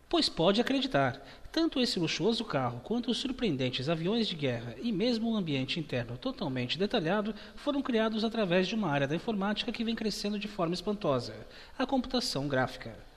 Pois pode acreditar, tanto esse luxuoso carro quanto os surpreendentes aviões de guerra e mesmo um ambiente interno totalmente detalhado foram criados através de uma área da informática que vem crescendo de forma espantosa, a computação gráfica.